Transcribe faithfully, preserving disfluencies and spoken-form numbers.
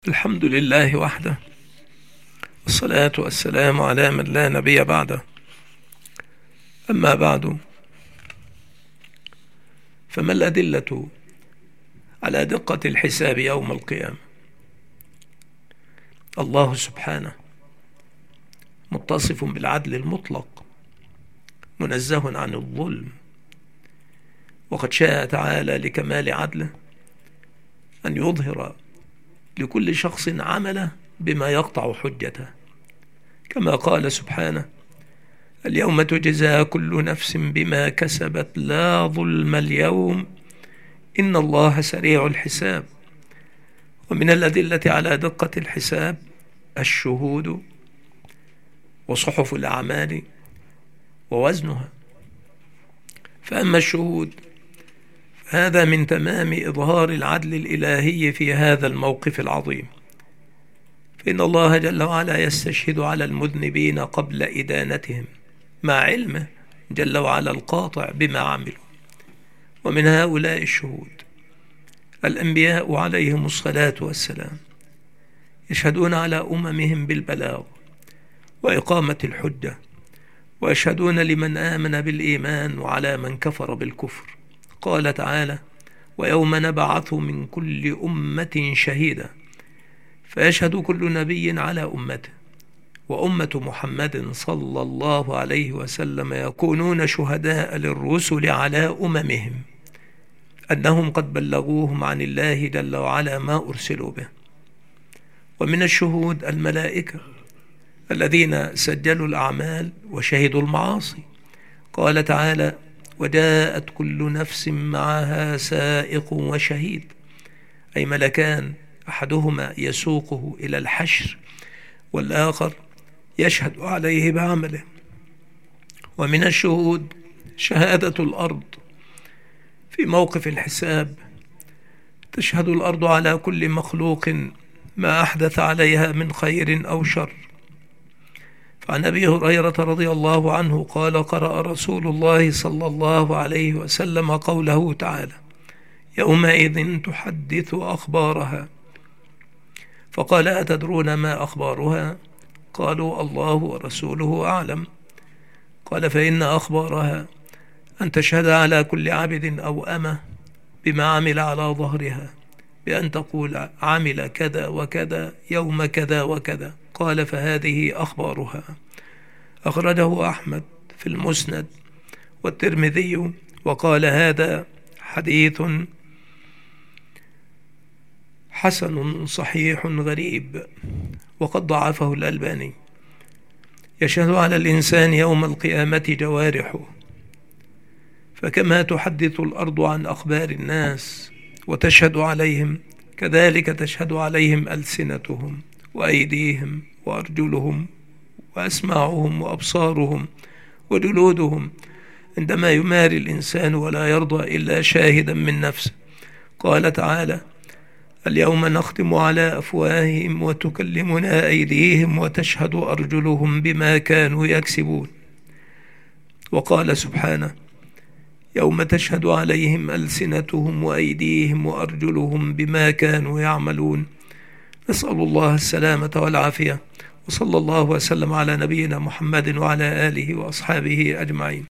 الحمد لله وحده، والصلاة والسلام على من لا نبي بعده. أما بعد، فما الأدلة على دقة الحساب يوم القيامة؟ الله سبحانه متصف بالعدل المطلق، منزه عن الظلم، وقد شاء تعالى لكمال عدله أن يظهر لكل شخص عمله بما يقطع حجته، كما قال سبحانه: اليوم تجزى كل نفس بما كسبت لا ظلم اليوم إن الله سريع الحساب. ومن الأدلة على دقة الحساب الشهود وصحف الأعمال ووزنها. فأما الشهود هذا من تمام إظهار العدل الإلهي في هذا الموقف العظيم، فإن الله جل وعلا يستشهد على المذنبين قبل إدانتهم مع علمه جل وعلا القاطع بما عملوا. ومن هؤلاء الشهود الأنبياء عليهم الصلاة والسلام، يشهدون على أممهم بالبلاغ وإقامة الحجة، ويشهدون لمن آمن بالإيمان وعلى من كفر بالكفر. قال تعالى: ويوم نبعث من كل أمة شهيدا فيشهد كل نبي على أمته، وأمة محمد صلى الله عليه وسلم يكونون شهداء للرسل على أممهم أنهم قد بلغوهم عن الله جل وعلا ما أرسلوا به. ومن الشهود الملائكة الذين سجلوا الأعمال وشهدوا المعاصي. قال تعالى: وجاءت كل نفس معها سائق وشهيد، أي ملكان، أحدهما يسوقه إلى الحشر والآخر يشهد عليه بعمله. ومن الشهود شهادة الأرض في موقف الحساب، تشهد الأرض على كل مخلوق ما أحدث عليها من خير أو شر. فعن أبي هريرة رضي الله عنه قال: قرأ رسول الله صلى الله عليه وسلم قوله تعالى: يومئذ تحدث أخبارها. فقال: أتدرون ما أخبارها؟ قالوا: الله ورسوله أعلم. قال: فإن أخبارها أن تشهد على كل عبد أو أمة بما عمل على ظهرها، بأن تقول عمل كذا وكذا يوم كذا وكذا. قال: فهذه أخبارها. أخرجه أحمد في المسند والترمذي، وقال: هذا حديث حسن صحيح غريب، وقد ضعفه الألباني. يشهد على الإنسان يوم القيامة جوارحه، فكما تحدث الأرض عن أخبار الناس وتشهد عليهم، كذلك تشهد عليهم ألسنتهم وأيديهم وأرجلهم وأسماعهم وأبصارهم وجلودهم، عندما يماري الإنسان ولا يرضى إلا شاهدا من نفسه. قال تعالى: اليوم نختم على أفواههم وتكلمنا أيديهم وتشهد أرجلهم بما كانوا يكسبون. وقال سبحانه: يوم تشهد عليهم ألسنتهم وأيديهم وأرجلهم بما كانوا يعملون. نسأل الله السلامة والعافية، وصلى الله وسلم على نبينا محمد وعلى آله وأصحابه أجمعين.